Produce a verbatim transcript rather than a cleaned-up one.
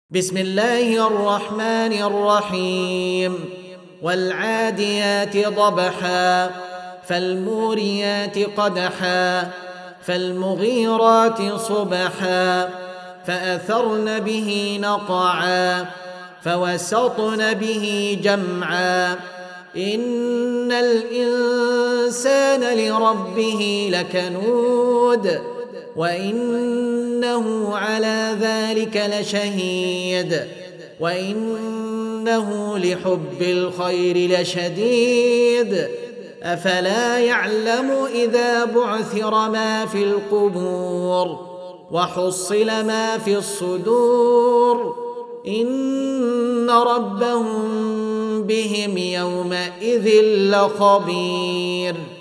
بسم الله الرحمن الرحيم والعاديات ضبحا فالموريات قدحا فالمغيرات صبحا فأثرن به نقعا فوسطن به جمعا إن الإنسان لربه لكنود وإنه على ذلك لشهيد وإنه لحب الخير لشديد أفلا يعلم إذا بعثر ما في القبور وحصل ما في الصدور إن ربهم بهم يومئذ لخبير.